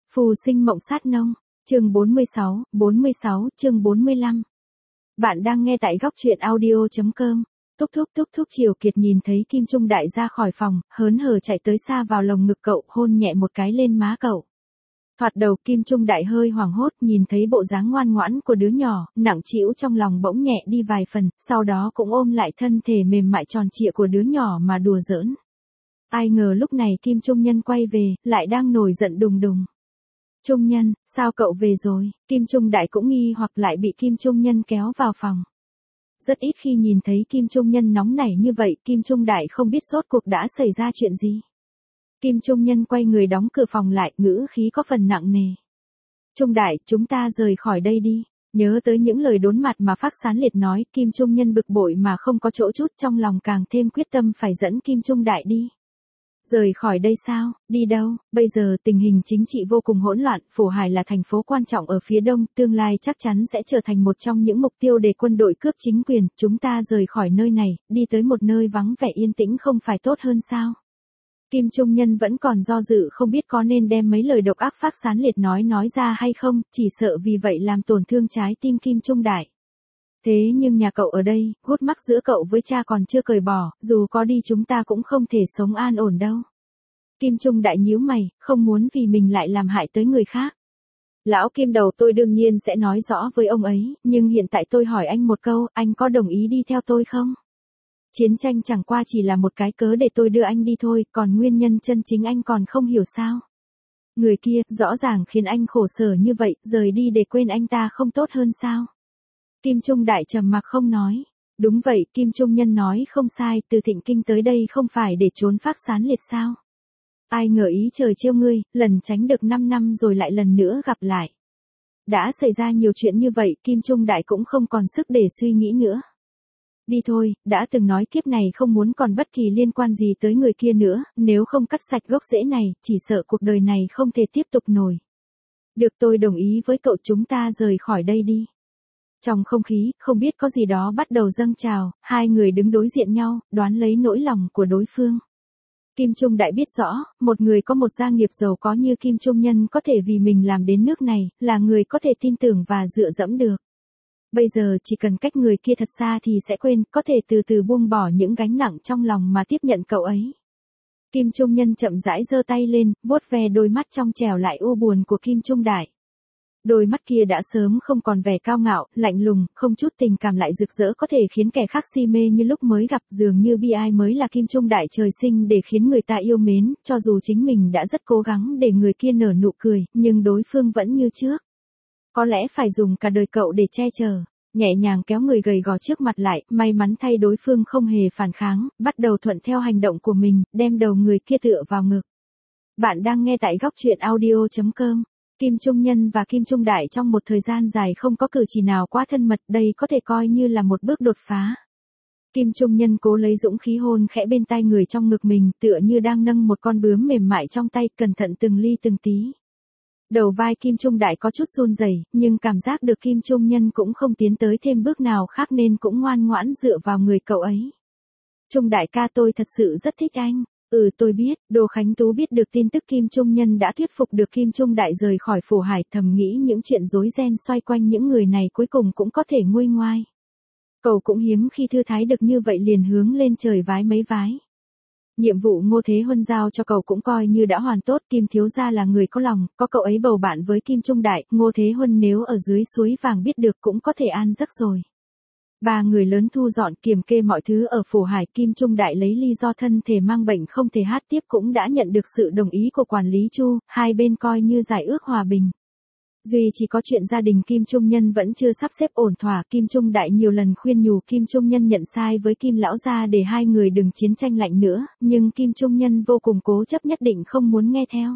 Phù sinh mộng sát nông, chương 46, chương 45. Bạn đang nghe tại góc truyện audio.com. Thúc thúc Triều Kiệt nhìn thấy Kim Trung Đại ra khỏi phòng, hớn hở chạy tới xa vào lồng ngực cậu, hôn nhẹ một cái lên má cậu. Thoạt đầu Kim Trung Đại hơi hoảng hốt, nhìn thấy bộ dáng ngoan ngoãn của đứa nhỏ, nặng trĩu trong lòng bỗng nhẹ đi vài phần, sau đó cũng ôm lại thân thể mềm mại tròn trịa của đứa nhỏ mà đùa giỡn. Ai ngờ lúc này Kim Trung Nhân quay về, lại đang nổi giận đùng đùng. Trung Nhân, sao cậu về rồi? Kim Trung Đại cũng nghi hoặc lại bị Kim Trung Nhân kéo vào phòng. Rất ít khi nhìn thấy Kim Trung Nhân nóng nảy như vậy, Kim Trung Đại không biết rốt cuộc đã xảy ra chuyện gì. Kim Trung Nhân quay người đóng cửa phòng lại, ngữ khí có phần nặng nề. Trung Đại, chúng ta rời khỏi đây đi. Nhớ tới những lời đốn mặt mà Phác Sán Liệt nói, Kim Trung Nhân bực bội mà không có chỗ chút, trong lòng càng thêm quyết tâm phải dẫn Kim Trung Đại đi. Rời khỏi đây sao? Đi đâu? Bây giờ tình hình chính trị vô cùng hỗn loạn, Phổ Hải là thành phố quan trọng ở phía đông, tương lai chắc chắn sẽ trở thành một trong những mục tiêu để quân đội cướp chính quyền, chúng ta rời khỏi nơi này, đi tới một nơi vắng vẻ yên tĩnh không phải tốt hơn sao? Kim Trung Nhân vẫn còn do dự không biết có nên đem mấy lời độc ác Phác Sán Liệt nói ra hay không, chỉ sợ vì vậy làm tổn thương trái tim Kim Trung Đại. Thế nhưng nhà cậu ở đây, gút mắc giữa cậu với cha còn chưa cởi bỏ, dù có đi chúng ta cũng không thể sống an ổn đâu. Kim Trung Đại nhíu mày, không muốn vì mình lại làm hại tới người khác. Lão Kim đầu, tôi đương nhiên sẽ nói rõ với ông ấy, nhưng hiện tại tôi hỏi anh một câu, anh có đồng ý đi theo tôi không? Chiến tranh chẳng qua chỉ là một cái cớ để tôi đưa anh đi thôi, còn nguyên nhân chân chính anh còn không hiểu sao? Người kia, rõ ràng khiến anh khổ sở như vậy, rời đi để quên anh ta không tốt hơn sao? Kim Trung Đại trầm mặc không nói. Đúng vậy, Kim Trung Nhân nói không sai, từ Thịnh Kinh tới đây không phải để trốn Phác Sán Liệt sao? Ai ngờ ý trời trêu ngươi, lần tránh được 5 năm rồi lại lần nữa gặp lại. Đã xảy ra nhiều chuyện như vậy, Kim Trung Đại cũng không còn sức để suy nghĩ nữa. Đi thôi, đã từng nói kiếp này không muốn còn bất kỳ liên quan gì tới người kia nữa, nếu không cắt sạch gốc rễ này, chỉ sợ cuộc đời này không thể tiếp tục nổi. Được, tôi đồng ý với cậu, chúng ta rời khỏi đây đi. Trong không khí, không biết có gì đó bắt đầu dâng trào, hai người đứng đối diện nhau, đoán lấy nỗi lòng của đối phương. Kim Trung Đại biết rõ, một người có một gia nghiệp giàu có như Kim Trung Nhân có thể vì mình làm đến nước này, là người có thể tin tưởng và dựa dẫm được. Bây giờ chỉ cần cách người kia thật xa thì sẽ quên, có thể từ từ buông bỏ những gánh nặng trong lòng mà tiếp nhận cậu ấy. Kim Trung Nhân chậm rãi giơ tay lên, vuốt ve đôi mắt trong trẻo lại u buồn của Kim Trung Đại. Đôi mắt kia đã sớm không còn vẻ cao ngạo, lạnh lùng, không chút tình cảm lại rực rỡ có thể khiến kẻ khác si mê như lúc mới gặp, dường như bi ai mới là Kim Trung Đại trời sinh để khiến người ta yêu mến, cho dù chính mình đã rất cố gắng để người kia nở nụ cười, nhưng đối phương vẫn như trước. Có lẽ phải dùng cả đời cậu để che chở. Nhẹ nhàng kéo người gầy gò trước mặt lại, may mắn thay đối phương không hề phản kháng, bắt đầu thuận theo hành động của mình, đem đầu người kia tựa vào ngực. Bạn đang nghe tại góc truyện audio.com. Kim Trung Nhân và Kim Trung Đại trong một thời gian dài không có cử chỉ nào quá thân mật, đây có thể coi như là một bước đột phá. Kim Trung Nhân cố lấy dũng khí hôn khẽ bên tai người trong ngực mình, tựa như đang nâng một con bướm mềm mại trong tay, cẩn thận từng ly từng tí. Đầu vai Kim Trung Đại có chút run rẩy, nhưng cảm giác được Kim Trung Nhân cũng không tiến tới thêm bước nào khác nên cũng ngoan ngoãn dựa vào người cậu ấy. Trung Đại ca, tôi thật sự rất thích anh. Tôi biết, Đỗ Khánh Tú biết được tin tức Kim Trung Nhân đã thuyết phục được Kim Trung Đại rời khỏi Phổ Hải, thầm nghĩ những chuyện rối ren xoay quanh những người này cuối cùng cũng có thể nguôi ngoai. Cậu cũng hiếm khi thư thái được như vậy, liền hướng lên trời vái mấy vái. Nhiệm vụ Ngô Thế Huân giao cho cậu cũng coi như đã hoàn tốt, Kim thiếu gia là người có lòng, có cậu ấy bầu bạn với Kim Trung Đại, Ngô Thế Huân nếu ở dưới suối vàng biết được cũng có thể an giấc rồi. Ba người lớn thu dọn kiểm kê mọi thứ ở Phổ Hải, Kim Trung Đại lấy lý do thân thể mang bệnh không thể hát tiếp cũng đã nhận được sự đồng ý của quản lý Chu, hai bên coi như giải ước hòa bình. Duy chỉ có chuyện gia đình Kim Trung Nhân vẫn chưa sắp xếp ổn thỏa, Kim Trung Đại nhiều lần khuyên nhủ Kim Trung Nhân nhận sai với Kim lão gia để hai người đừng chiến tranh lạnh nữa, nhưng Kim Trung Nhân vô cùng cố chấp nhất định không muốn nghe theo.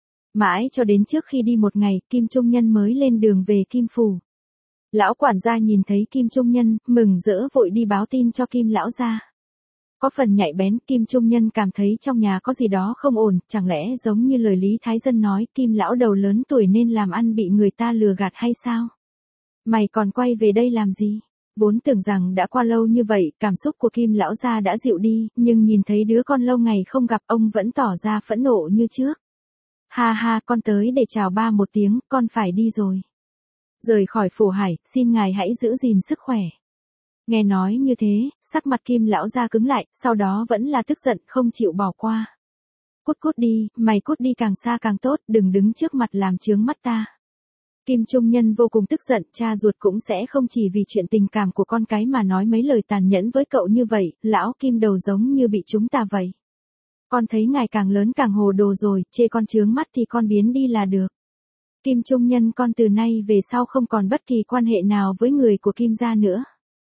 Mãi cho đến trước khi đi một ngày, Kim Trung Nhân mới lên đường về Kim phủ. Lão quản gia nhìn thấy Kim Trung Nhân, mừng rỡ vội đi báo tin cho Kim lão gia. Có phần nhạy bén, Kim Trung Nhân cảm thấy trong nhà có gì đó không ổn, chẳng lẽ giống như lời Lý Thái Dân nói, Kim lão đầu lớn tuổi nên làm ăn bị người ta lừa gạt hay sao? Mày còn quay về đây làm gì? Vốn tưởng rằng đã qua lâu như vậy, cảm xúc của Kim lão gia đã dịu đi, nhưng nhìn thấy đứa con lâu ngày không gặp, ông vẫn tỏ ra phẫn nộ như trước. Ha ha, con tới để chào ba một tiếng, con phải đi rồi. Rời khỏi Phổ Hải, xin ngài hãy giữ gìn sức khỏe. Nghe nói như thế, sắc mặt Kim lão gia cứng lại, sau đó vẫn là tức giận, không chịu bỏ qua. Cút cút đi, mày cút đi càng xa càng tốt, đừng đứng trước mặt làm chướng mắt ta. Kim Trung Nhân vô cùng tức giận, cha ruột cũng sẽ không chỉ vì chuyện tình cảm của con cái mà nói mấy lời tàn nhẫn với cậu như vậy, lão Kim đầu giống như bị chúng ta vậy. Con thấy ngài càng lớn càng hồ đồ rồi, chê con chướng mắt thì con biến đi là được. Kim Trung Nhân con từ nay về sau không còn bất kỳ quan hệ nào với người của Kim gia nữa.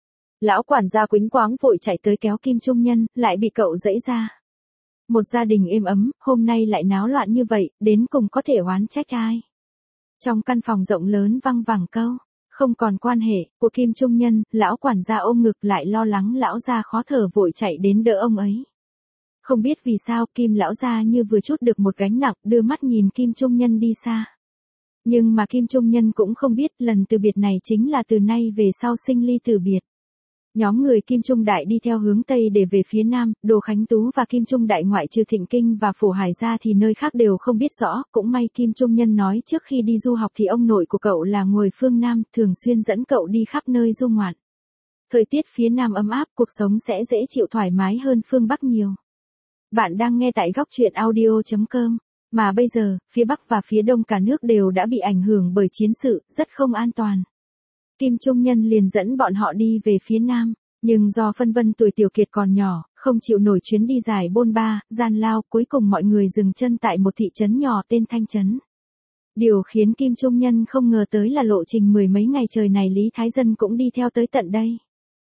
Lão quản gia quĩnh quáng vội chạy tới kéo Kim Trung Nhân, lại bị cậu giãy ra. Một gia đình êm ấm, hôm nay lại náo loạn như vậy, đến cùng có thể oán trách ai. Trong căn phòng rộng lớn văng vẳng câu, không còn quan hệ, của Kim Trung Nhân, lão quản gia ôm ngực lại lo lắng lão gia khó thở vội chạy đến đỡ ông ấy. Không biết vì sao Kim lão gia như vừa trút được một gánh nặng, đưa mắt nhìn Kim Trung Nhân đi xa. Nhưng mà Kim Trung Nhân cũng không biết lần từ biệt này chính là từ nay về sau sinh ly tử biệt. Nhóm người Kim Trung Đại đi theo hướng Tây để về phía Nam, Đồ Khánh Tú và Kim Trung Đại ngoại trừ Thịnh Kinh và Phổ Hải ra thì nơi khác đều không biết rõ, cũng may Kim Trung Nhân nói trước khi đi du học thì ông nội của cậu là người phương Nam, thường xuyên dẫn cậu đi khắp nơi du ngoạn. Thời tiết phía Nam ấm áp, cuộc sống sẽ dễ chịu thoải mái hơn phương Bắc nhiều. Bạn đang nghe tại góc truyện audio.com. Mà bây giờ, phía Bắc và phía Đông cả nước đều đã bị ảnh hưởng bởi chiến sự, rất không an toàn. Kim Trung Nhân liền dẫn bọn họ đi về phía Nam, nhưng do phân vân tuổi Tiểu Kiệt còn nhỏ, không chịu nổi chuyến đi dài bôn ba, gian lao, cuối cùng mọi người dừng chân tại một thị trấn nhỏ tên Thanh Trấn. Điều khiến Kim Trung Nhân không ngờ tới là lộ trình mười mấy ngày trời này Lý Thái Dân cũng đi theo tới tận đây.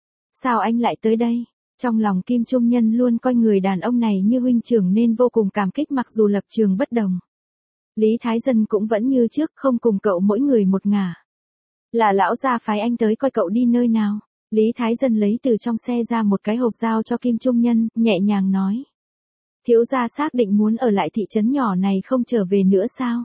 Sao anh lại tới đây? Trong lòng Kim Trung Nhân luôn coi người đàn ông này như huynh trưởng nên vô cùng cảm kích mặc dù lập trường bất đồng. Lý Thái Dân cũng vẫn như trước không cùng cậu mỗi người một ngả. Là lão gia phái anh tới coi cậu đi nơi nào. Lý Thái Dân lấy từ trong xe ra một cái hộp giao cho Kim Trung Nhân, nhẹ nhàng nói. Thiếu gia xác định muốn ở lại thị trấn nhỏ này không trở về nữa sao?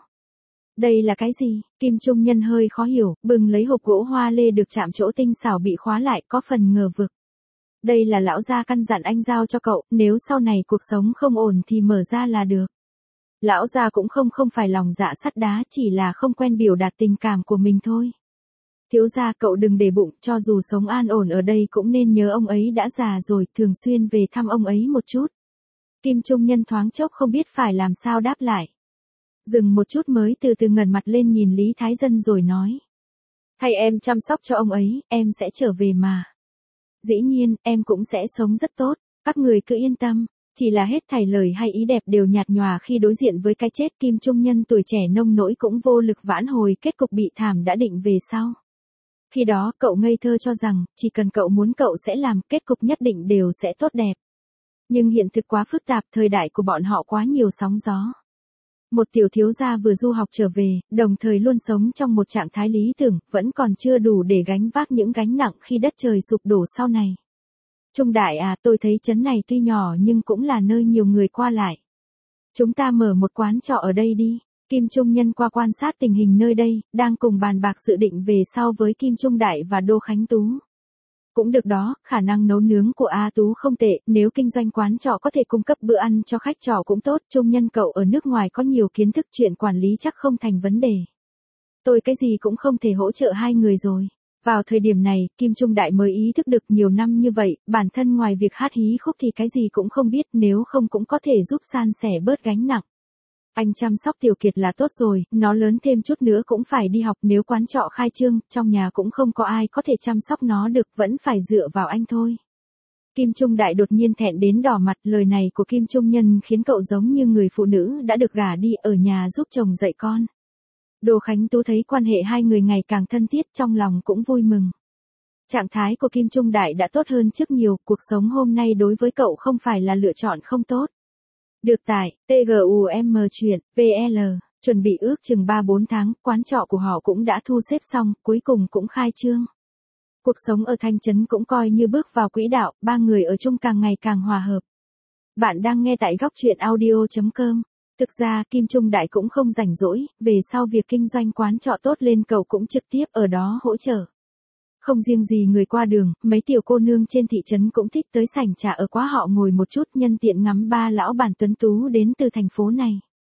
Đây là cái gì? Kim Trung Nhân hơi khó hiểu, bừng lấy hộp gỗ hoa lê được chạm chỗ tinh xảo bị khóa lại có phần ngờ vực. Đây là lão gia căn dặn anh giao cho cậu, nếu sau này cuộc sống không ổn thì mở ra là được. Lão gia cũng không phải lòng dạ sắt đá, chỉ là không quen biểu đạt tình cảm của mình thôi. Thiếu gia cậu đừng để bụng, cho dù sống an ổn ở đây cũng nên nhớ ông ấy đã già rồi, thường xuyên về thăm ông ấy một chút. Kim Trung Nhân thoáng chốc không biết phải làm sao đáp lại. Dừng một chút mới từ từ ngẩng mặt lên nhìn Lý Thái Dân rồi nói. Thay em chăm sóc cho ông ấy, em sẽ trở về mà. Dĩ nhiên, em cũng sẽ sống rất tốt, các người cứ yên tâm. Chỉ là hết thảy lời hay ý đẹp đều nhạt nhòa khi đối diện với cái chết. Kim Trung Nhân tuổi trẻ nông nỗi cũng vô lực vãn hồi, kết cục bị thảm đã định về sau. Khi đó cậu ngây thơ cho rằng, chỉ cần cậu muốn cậu sẽ làm, kết cục nhất định đều sẽ tốt đẹp. Nhưng hiện thực quá phức tạp, thời đại của bọn họ quá nhiều sóng gió. Một tiểu thiếu gia vừa du học trở về, đồng thời luôn sống trong một trạng thái lý tưởng, vẫn còn chưa đủ để gánh vác những gánh nặng khi đất trời sụp đổ sau này. Trung Đại à, tôi thấy trấn này tuy nhỏ nhưng cũng là nơi nhiều người qua lại. Chúng ta mở một quán trọ ở đây đi. Kim Trung Nhân qua quan sát tình hình nơi đây, đang cùng bàn bạc dự định về sau với Kim Trung Đại và Đô Khánh Tú. Cũng được đó, khả năng nấu nướng của A Tú không tệ, nếu kinh doanh quán trọ có thể cung cấp bữa ăn cho khách trọ cũng tốt. Trung Nhân cậu ở nước ngoài có nhiều kiến thức, chuyện quản lý chắc không thành vấn đề. Tôi cái gì cũng không thể hỗ trợ hai người rồi. Vào thời điểm này, Kim Trung Đại mới ý thức được nhiều năm như vậy, bản thân ngoài việc hát hí khúc thì cái gì cũng không biết, nếu không cũng có thể giúp san sẻ bớt gánh nặng. Anh chăm sóc Tiểu Kiệt là tốt rồi, nó lớn thêm chút nữa cũng phải đi học, nếu quán trọ khai trương, trong nhà cũng không có ai có thể chăm sóc nó được, vẫn phải dựa vào anh thôi. Kim Trung Đại đột nhiên thẹn đến đỏ mặt, lời này của Kim Trung Nhân khiến cậu giống như người phụ nữ đã được gả đi ở nhà giúp chồng dạy con. Đô Khánh Tú thấy quan hệ hai người ngày càng thân thiết, trong lòng cũng vui mừng. Trạng thái của Kim Trung Đại đã tốt hơn trước nhiều, cuộc sống hôm nay đối với cậu không phải là lựa chọn không tốt. Được tải, TGUM chuyện, VL, chuẩn bị ước chừng 3-4 tháng, quán trọ của họ cũng đã thu xếp xong, cuối cùng cũng khai trương. Cuộc sống ở Thanh Trấn cũng coi như bước vào quỹ đạo, ba người ở chung càng ngày càng hòa hợp. Bạn đang nghe tại góc truyện audio.com. Thực ra Kim Trung Đại cũng không rảnh rỗi, về sau việc kinh doanh quán trọ tốt lên cậu cũng trực tiếp ở đó hỗ trợ. Không riêng gì người qua đường, mấy tiểu cô nương trên thị trấn cũng thích tới sảnh trà ở quá họ ngồi một chút, nhân tiện ngắm ba lão bản tuấn tú đến từ thành phố này.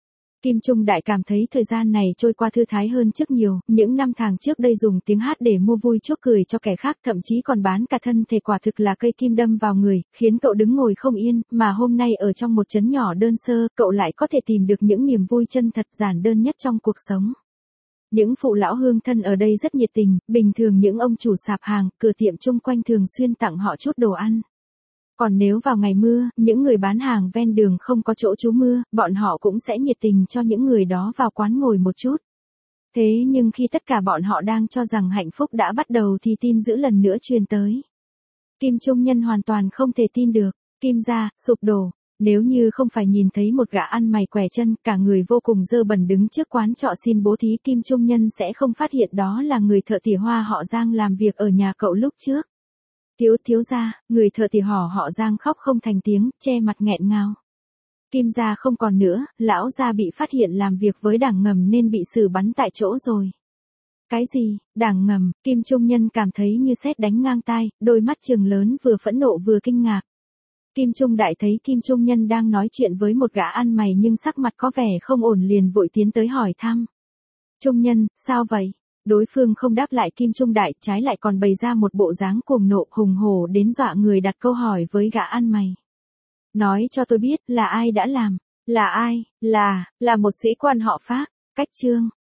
Kim Trung Đại cảm thấy thời gian này trôi qua thư thái hơn trước nhiều, những năm tháng trước đây dùng tiếng hát để mua vui chuốc cười cho kẻ khác, thậm chí còn bán cả thân thể, quả thực là cây kim đâm vào người, khiến cậu đứng ngồi không yên, mà hôm nay ở trong một trấn nhỏ đơn sơ, cậu lại có thể tìm được những niềm vui chân thật giản đơn nhất trong cuộc sống. Những phụ lão hương thân ở đây rất nhiệt tình, bình thường những ông chủ sạp hàng, cửa tiệm chung quanh thường xuyên tặng họ chút đồ ăn. Còn nếu vào ngày mưa, những người bán hàng ven đường không có chỗ trú mưa, bọn họ cũng sẽ nhiệt tình cho những người đó vào quán ngồi một chút. Thế nhưng khi tất cả bọn họ đang cho rằng hạnh phúc đã bắt đầu thì tin dữ lần nữa truyền tới. Kim Trung Nhân hoàn toàn không thể tin được, Kim gia sụp đổ. Nếu như không phải nhìn thấy một gã ăn mày quẻ chân, cả người vô cùng dơ bẩn đứng trước quán trọ xin bố thí, Kim Trung Nhân sẽ không phát hiện đó là người thợ tỉa hoa họ Giang làm việc ở nhà cậu lúc trước. Thiếu gia, người thợ tỉa họ Giang khóc không thành tiếng, che mặt nghẹn ngào. Kim gia không còn nữa, lão gia bị phát hiện làm việc với đảng ngầm nên bị xử bắn tại chỗ rồi. Cái gì, đảng ngầm? Kim Trung Nhân cảm thấy như sét đánh ngang tai, đôi mắt trừng lớn vừa phẫn nộ vừa kinh ngạc. Kim Trung Đại thấy Kim Trung Nhân đang nói chuyện với một gã ăn mày nhưng sắc mặt có vẻ không ổn liền vội tiến tới hỏi thăm. Trung Nhân, sao vậy? Đối phương không đáp lại Kim Trung Đại, trái lại còn bày ra một bộ dáng cuồng nộ hùng hổ đến dọa người, đặt câu hỏi với gã ăn mày. Nói cho tôi biết là ai đã làm, là ai, là một sĩ quan họ Phác, cách Trương.